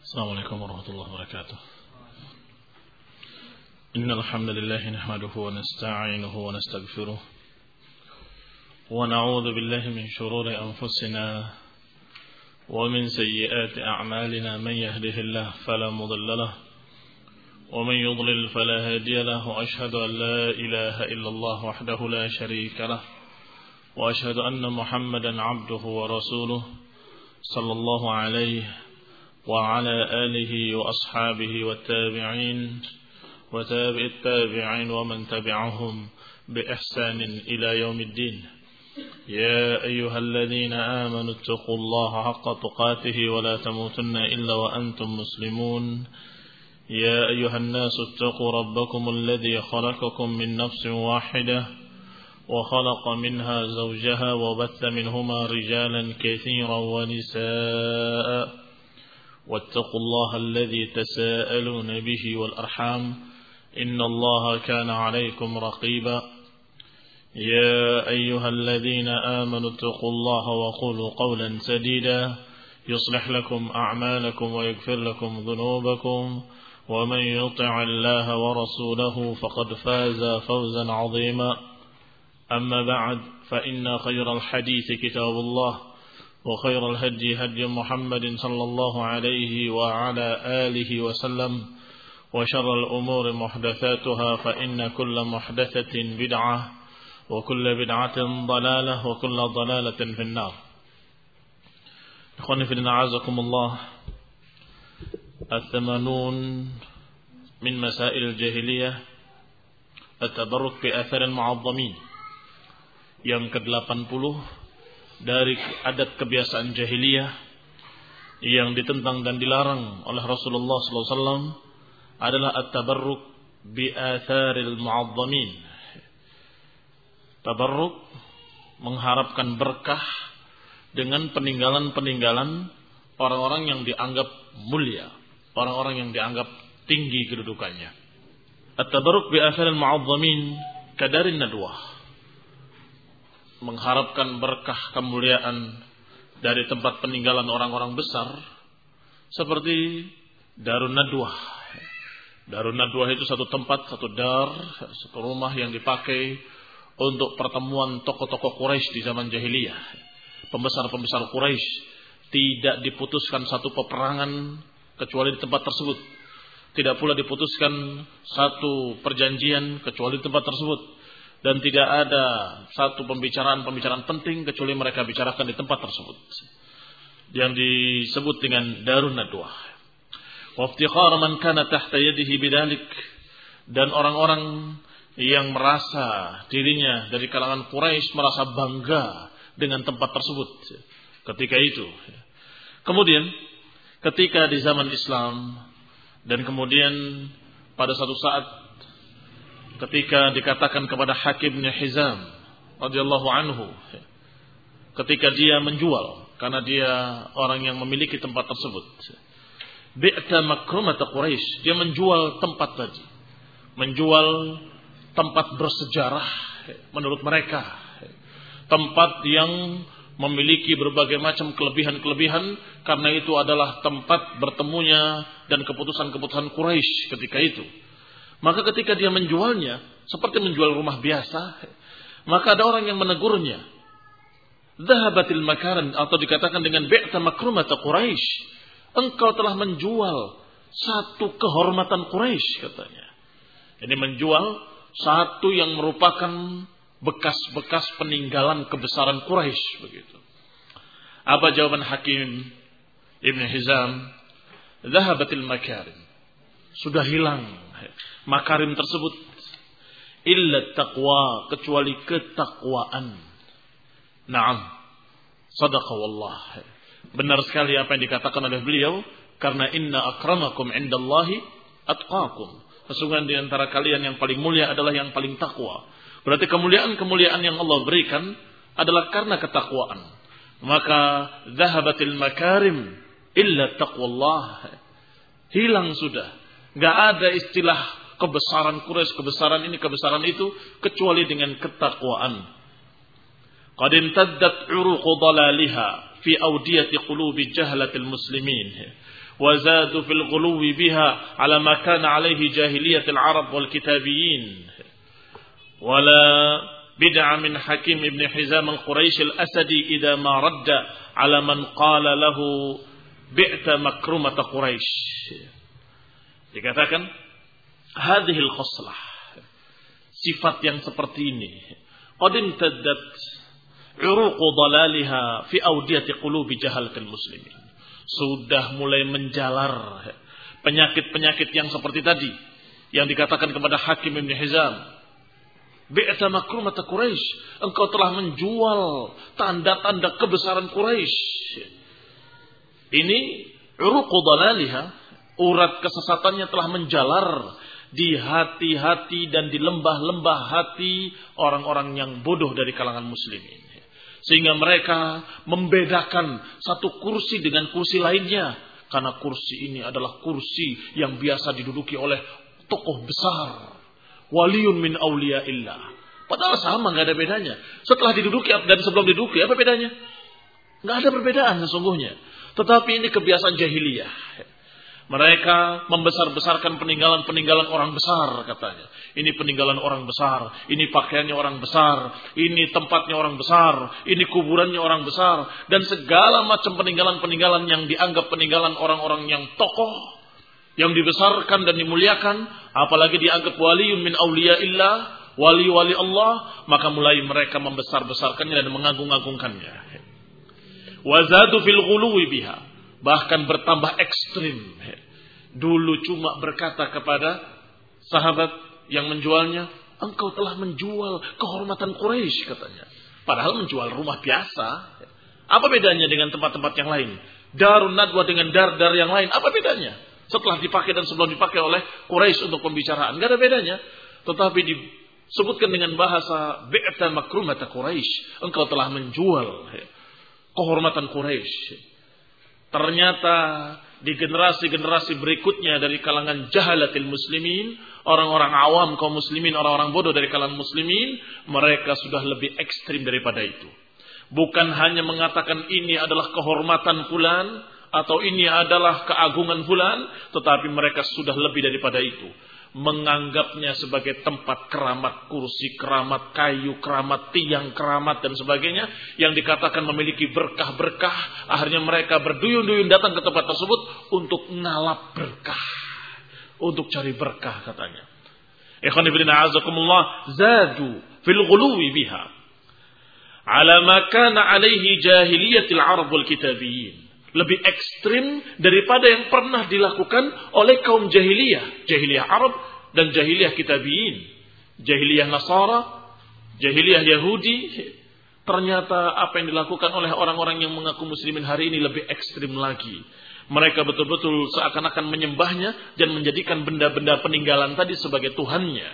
السلام عليكم ورحمة الله وبركاته. إن الحمد لله نحمده ونستعينه ونستغفره ونعوذ بالله من شرور أنفسنا ومن سيئات أعمالنا. من يهده الله فلا مضل له ومن يضلل فلا هادي له. وأشهد أن لا إله إلا الله وحده لا شريك له وأشهد أن محمدا عبده ورسوله صلى الله عليه وعلى آله وأصحابه والتابعين وتابع التابعين ومن تبعهم بإحسان إلى يوم الدين. يا أيها الذين آمنوا اتقوا الله حق تقاته ولا تموتن إلا وأنتم مسلمون. يا أيها الناس اتقوا ربكم الذي خلقكم من نفس واحدة وخلق منها زوجها وبث منهما رجالا كثيرا ونساء واتقوا الله الذي تساءلون به والأرحام إن الله كان عليكم رقيبا. يا أيها الذين آمنوا اتقوا الله وقولوا قولا سديدا يصلح لكم أعمالكم ويغفر لكم ذنوبكم ومن يطع الله ورسوله فقد فاز فوزا عظيما. أما بعد فإن خير الحديث كتاب الله وخير الهدي هدي محمد صلى الله عليه وعلى آله وسلم وشر الأمور محدثاتها فإن كل محدثة بدعة وكل بدعة ضلالة وكل ضلالة في النار. إخواني في الدين أعزكم الله. الثمانون من مسائل الجاهلية التبرك بآثار المعظمين. Yang ke-80 dari adat kebiasaan jahiliyah yang ditentang dan dilarang oleh Rasulullah SAW adalah at-tabarruk bi atharil mu'azzamin. Tabarruk mengharapkan berkah dengan peninggalan-peninggalan orang-orang yang dianggap mulia, orang-orang yang dianggap tinggi kedudukannya. At-tabarruk bi atharil mu'azzamin kadarin nadwah, mengharapkan berkah kemuliaan dari tempat peninggalan orang-orang besar seperti Darun Nadwah. Darun Nadwah itu satu tempat, satu rumah yang dipakai untuk pertemuan tokoh-tokoh Quraisy di zaman jahiliyah. Pembesar-pembesar Quraisy, tidak diputuskan satu peperangan kecuali di tempat tersebut. Tidak pula diputuskan satu perjanjian kecuali di tempat tersebut. Dan tidak ada satu pembicaraan penting kecuali mereka bicarakan di tempat tersebut, yang disebut dengan Darun Nadwah. Wa iftikhar man kana tahta yadihi bidzalik, dan orang-orang yang merasa dirinya dari kalangan Quraisy merasa bangga dengan tempat tersebut ketika itu. Kemudian ketika di zaman Islam dan kemudian pada satu saat ketika dikatakan kepada Hakim bin Hizam radhiyallahu anhu, ketika dia menjual karena dia orang yang memiliki tempat tersebut, bi'ta makrumat Quraisy, dia menjual tempat tadi, menjual tempat bersejarah menurut mereka, tempat yang memiliki berbagai macam kelebihan-kelebihan karena itu adalah tempat bertemunya dan keputusan-keputusan Quraisy ketika itu. Maka ketika dia menjualnya seperti menjual rumah biasa, maka ada orang yang menegurnya. Dhahabatil makaran, atau dikatakan dengan bi'ta makrumata Quraisy. Engkau telah menjual satu kehormatan Quraisy, katanya. Ini menjual satu yang merupakan bekas-bekas peninggalan kebesaran Quraisy, begitu. Apa jawaban Hakim Ibn Hizam? Dhahabatil makarim. Sudah hilang makarim tersebut, illa taqwa, kecuali ketakwaan. Naam, sadaqa wallah. Benar sekali apa yang dikatakan oleh beliau, karena inna akramakum indallahi atqakum. Sesungguhnya di antara kalian yang paling mulia adalah yang paling takwa. Berarti kemuliaan-kemuliaan yang Allah berikan adalah karena ketakwaan. Maka dhahabatil makarim illa taqwallah. Hilang sudah. Gak ada istilah kebesaran Quraisy, kebesaran ini, kebesaran itu, kecuali dengan ketakwaan. Qad imtaddat uruqu dhalaliha fi awdiyati qulubi jahlatil muslimin وزادوا في الغلو بها على ما كان عليه جاهلية العرب والكتابيين ولا بدع من حكيم بن حزام القريش الأسدي إذا ما رد على من قال له بئت مكرمة قريش. Dikatakan hadhil khoslah, sifat yang seperti ini qad imtaddat uruqu dalaliha fi awdiyati qulubi jahalatil muslimin, sudah mulai menjalar penyakit-penyakit yang seperti tadi yang dikatakan kepada Hakim bin Hizam, bi'ta makrumata Quraisy, engkau telah menjual tanda-tanda kebesaran Quraisy. Ini uruqu dalaliha, urat kesesatannya telah menjalar di hati-hati dan di lembah-lembah hati orang-orang yang bodoh dari kalangan muslimin, sehingga mereka membedakan satu kursi dengan kursi lainnya, karena kursi ini adalah kursi yang biasa diduduki oleh tokoh besar, waliyun min awliyaillah. Padahal sama, nggak ada bedanya. Setelah diduduki dan sebelum diduduki, apa bedanya? Nggak ada perbedaan sesungguhnya. Tetapi ini kebiasaan jahiliyah. Mereka membesar-besarkan peninggalan-peninggalan orang besar, katanya. Ini peninggalan orang besar, ini pakaiannya orang besar, ini tempatnya orang besar, ini kuburannya orang besar, dan segala macam peninggalan-peninggalan yang dianggap peninggalan orang-orang yang tokoh, yang dibesarkan dan dimuliakan, apalagi dianggap waliyun min awliyaillah, wali-wali Allah, maka mulai mereka membesar-besarkannya dan mengagung-agungkannya. Wazadu fil ghuluwi biha, bahkan bertambah ekstrim. Dulu cuma berkata kepada sahabat yang menjualnya, engkau telah menjual kehormatan Quraisy, katanya. Padahal menjual rumah biasa. Apa bedanya dengan tempat-tempat yang lain? Darun Nadwa dengan dar-dar yang lain, apa bedanya? Setelah dipakai dan sebelum dipakai oleh Quraisy untuk pembicaraan, gak ada bedanya. Tetapi disebutkan dengan bahasa bi'ta makrumata Quraisy, engkau telah menjual kehormatan Quraisy. Ternyata di generasi-generasi berikutnya dari kalangan jahalatil muslimin, orang-orang awam kaum muslimin, orang-orang bodoh dari kalangan muslimin, mereka sudah lebih ekstrim daripada itu. Bukan hanya mengatakan ini adalah kehormatan fulan atau ini adalah keagungan fulan, tetapi mereka sudah lebih daripada itu. Menganggapnya sebagai tempat keramat, kursi keramat, kayu keramat, tiang keramat dan sebagainya, yang dikatakan memiliki berkah-berkah. Akhirnya mereka berduyun-duyun datang ke tempat tersebut untuk ngalap berkah, untuk cari berkah, katanya. Ikhwan fillah azakumullah, zadu fil ghuluwi biha ala ma kana alaihi jahiliyatil arab wal kitabiyin. Lebih ekstrim daripada yang pernah dilakukan oleh kaum jahiliyah. Jahiliyah Arab dan jahiliyah kitabiyin. Jahiliyah Nasara, jahiliyah Yahudi. Ternyata apa yang dilakukan oleh orang-orang yang mengaku muslimin hari ini lebih ekstrim lagi. Mereka betul-betul seakan-akan menyembahnya dan menjadikan benda-benda peninggalan tadi sebagai Tuhannya.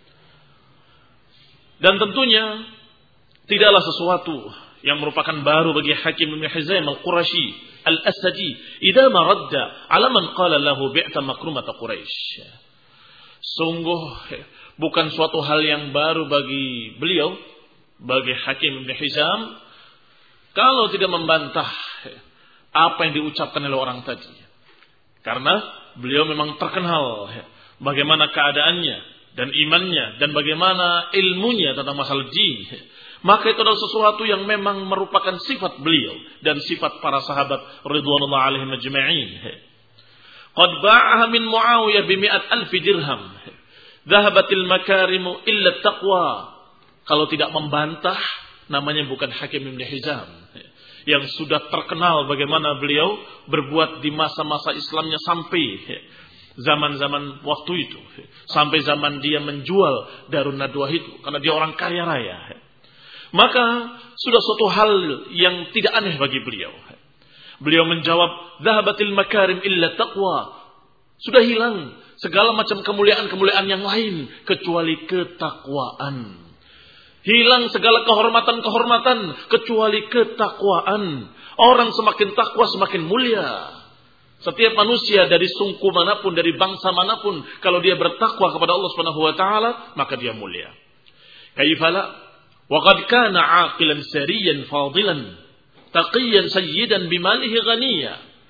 Dan tentunya tidaklah sesuatu yang merupakan baru bagi Hakim bin Hizam al-Qurashi al-Asadi idza maradda ala man qala lahu bi'ta makrumata Quraisy. Sungguh bukan suatu hal yang baru bagi beliau, bagi Hakim bin Hizam, kalau tidak membantah apa yang diucapkan oleh orang tadi. Karena beliau memang terkenal bagaimana keadaannya dan imannya dan bagaimana ilmunya tentang masalah din. Maka itu adalah sesuatu yang memang merupakan sifat beliau dan sifat para sahabat ridwanullah alaihim ajma'in. Qad ba'aha min Muawiyah bi 100,000 dirham. Dhahabatil makarimu illa taqwa. Kalau tidak membantah, namanya bukan Hakim bin Hizam. Yang sudah terkenal bagaimana beliau berbuat di masa-masa Islamnya sampai zaman-zaman waktu itu. Sampai zaman dia menjual Darun Nadwa itu. Karena dia orang kaya raya. Maka sudah suatu hal yang tidak aneh bagi beliau. Beliau menjawab, "Dhahabatil makarim illa taqwa." Sudah hilang segala macam kemuliaan-kemuliaan yang lain kecuali ketakwaan. Hilang segala kehormatan-kehormatan kecuali ketakwaan. Orang semakin takwa semakin mulia. Setiap manusia dari suku manapun, dari bangsa manapun, kalau dia bertakwa kepada Allah Subhanahu wa taala, maka dia mulia. Kaifala وقد كان عاقلا سريا فاضلا تقيا سيدا بماله غنيا.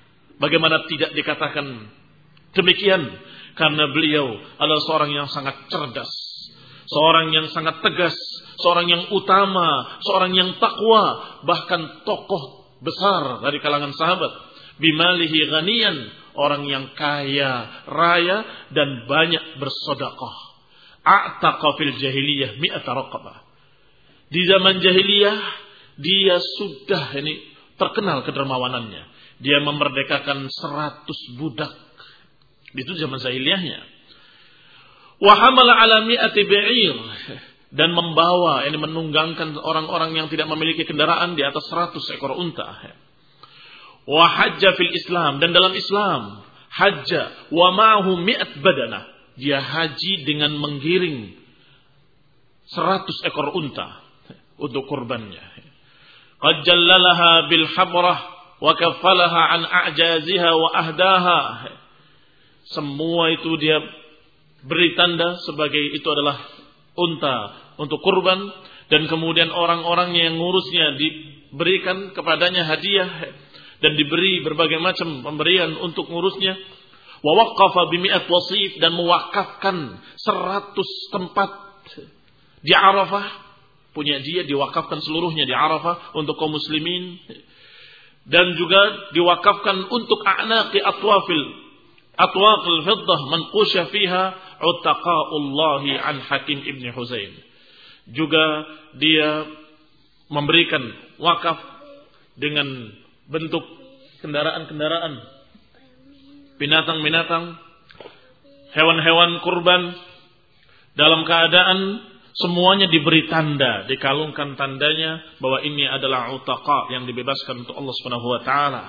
Bagaimana tidak dikatakan demikian? Karena beliau adalah seorang yang sangat cerdas, seorang yang sangat tegas, seorang yang utama, seorang yang takwa, bahkan tokoh besar dari kalangan sahabat. Bimalihi ghaniyan, orang yang kaya raya dan banyak bersedekah. A'taqa fil jahiliyah mi'ata raqabah. Di zaman jahiliyah dia sudah terkenal kedermawanannya. Dia memerdekakan 100 budak. Itu zaman jahiliyahnya. Wa hamala ala mi'ati ba'ir, dan membawa, menunggangkan orang-orang yang tidak memiliki kendaraan di atas 100 ekor unta. Wa hajja fil Islam, dan dalam Islam hajja wa ma'ahu mi'at badana. Dia haji dengan menggiring 100 ekor unta untuk kurbannya. Qad jallalaha bil habrah wa kaffalaha an a'jaziha wa ahdaha. Semua itu dia beri tanda sebagai itu adalah unta untuk kurban, dan kemudian orang-orang yang ngurusnya diberikan kepadanya hadiah dan diberi berbagai macam pemberian untuk ngurusnya. Wa waqqafa bi mi'at wasif, dan mewakafkan 100 tempat di Arafah, punya dia diwakafkan seluruhnya di Arafah untuk kaum muslimin, dan juga diwakafkan untuk a'naqi atwaqil fiddah manqusha fiha utaqa'ullahi an Hakim ibn Huzaim. Juga dia memberikan wakaf dengan bentuk kendaraan-kendaraan, binatang-binatang, hewan-hewan kurban, dalam keadaan semuanya diberi tanda, dikalungkan tandanya bahwa ini adalah utaqa yang dibebaskan untuk Allah Subhanahu wa taala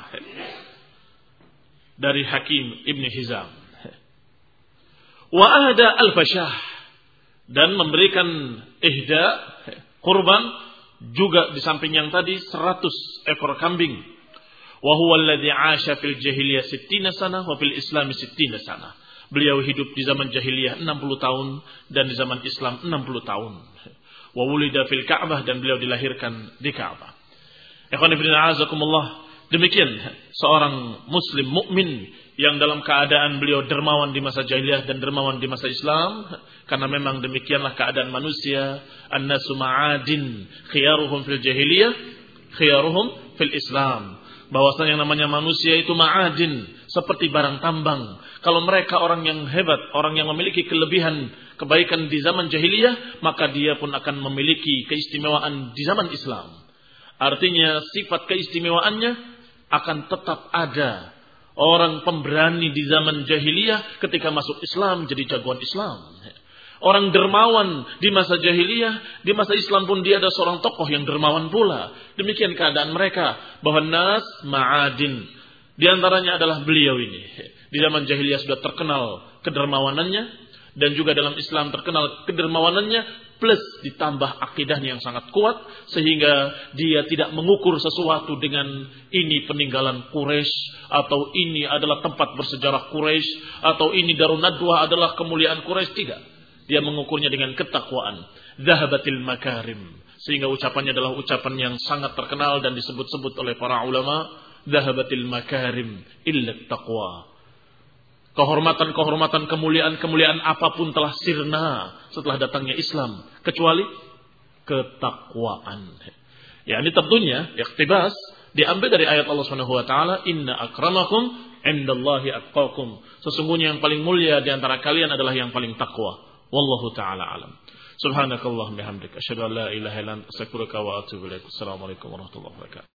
dari Hakim ibn Hizam. Wa ahda al-fashah, dan memberikan ihda kurban juga di samping yang tadi 100 ekor kambing. Wa huwa alladhi 'asha fil jahiliyah 60 sana wa fil Islam 60 sana. Beliau hidup di zaman jahiliyah 60 tahun dan di zaman Islam 60 tahun. Wa wulida fil Ka'bah, dan beliau dilahirkan di Ka'bah. Ikhwan fillah azakumullah. Demikian seorang muslim mukmin yang dalam keadaan beliau dermawan di masa jahiliyah dan dermawan di masa Islam, karena memang demikianlah keadaan manusia. An-nasu ma'adin, khiyaruhum fil jahiliyah, khiyaruhum fil Islam. Bahwasanya yang namanya manusia itu ma'adin, seperti barang tambang. Kalau mereka orang yang hebat, orang yang memiliki kelebihan kebaikan di zaman jahiliyah, maka dia pun akan memiliki keistimewaan di zaman Islam. Artinya sifat keistimewaannya akan tetap ada. Orang pemberani di zaman jahiliyah ketika masuk Islam jadi jagoan Islam. Orang dermawan di masa jahiliyah, di masa Islam pun dia ada seorang tokoh yang dermawan pula. Demikian keadaan mereka, bahwa nas ma'adin. Di antaranya adalah beliau ini. Di zaman jahiliyah sudah terkenal kedermawanannya, dan juga dalam Islam terkenal kedermawanannya, plus ditambah akidahnya yang sangat kuat, sehingga dia tidak mengukur sesuatu dengan ini peninggalan Quraisy, atau ini adalah tempat bersejarah Quraisy, atau ini Darun Nadwa adalah kemuliaan Quraisy. Tidak. Dia mengukurnya dengan ketakwaan. Zahabatil makarim. Sehingga ucapannya adalah ucapan yang sangat terkenal dan disebut-sebut oleh para ulama. Zahabatil makarim illa taqwa. Kehormatan-kehormatan, kemuliaan-kemuliaan apapun telah sirna setelah datangnya Islam, kecuali ketakwaan. Ya, ini tentunya iktibas diambil dari ayat Allah Subhanahu wa taala, inna akramakum indallahi atqakum. Sesungguhnya yang paling mulia di antara kalian adalah yang paling takwa. Wallahu taala alam. Subhanakallahumma bihamdika asyhadu an la ilaha illa anta astaghfiruka wa atubu ilaik. Assalamualaikum warahmatullahi wabarakatuh.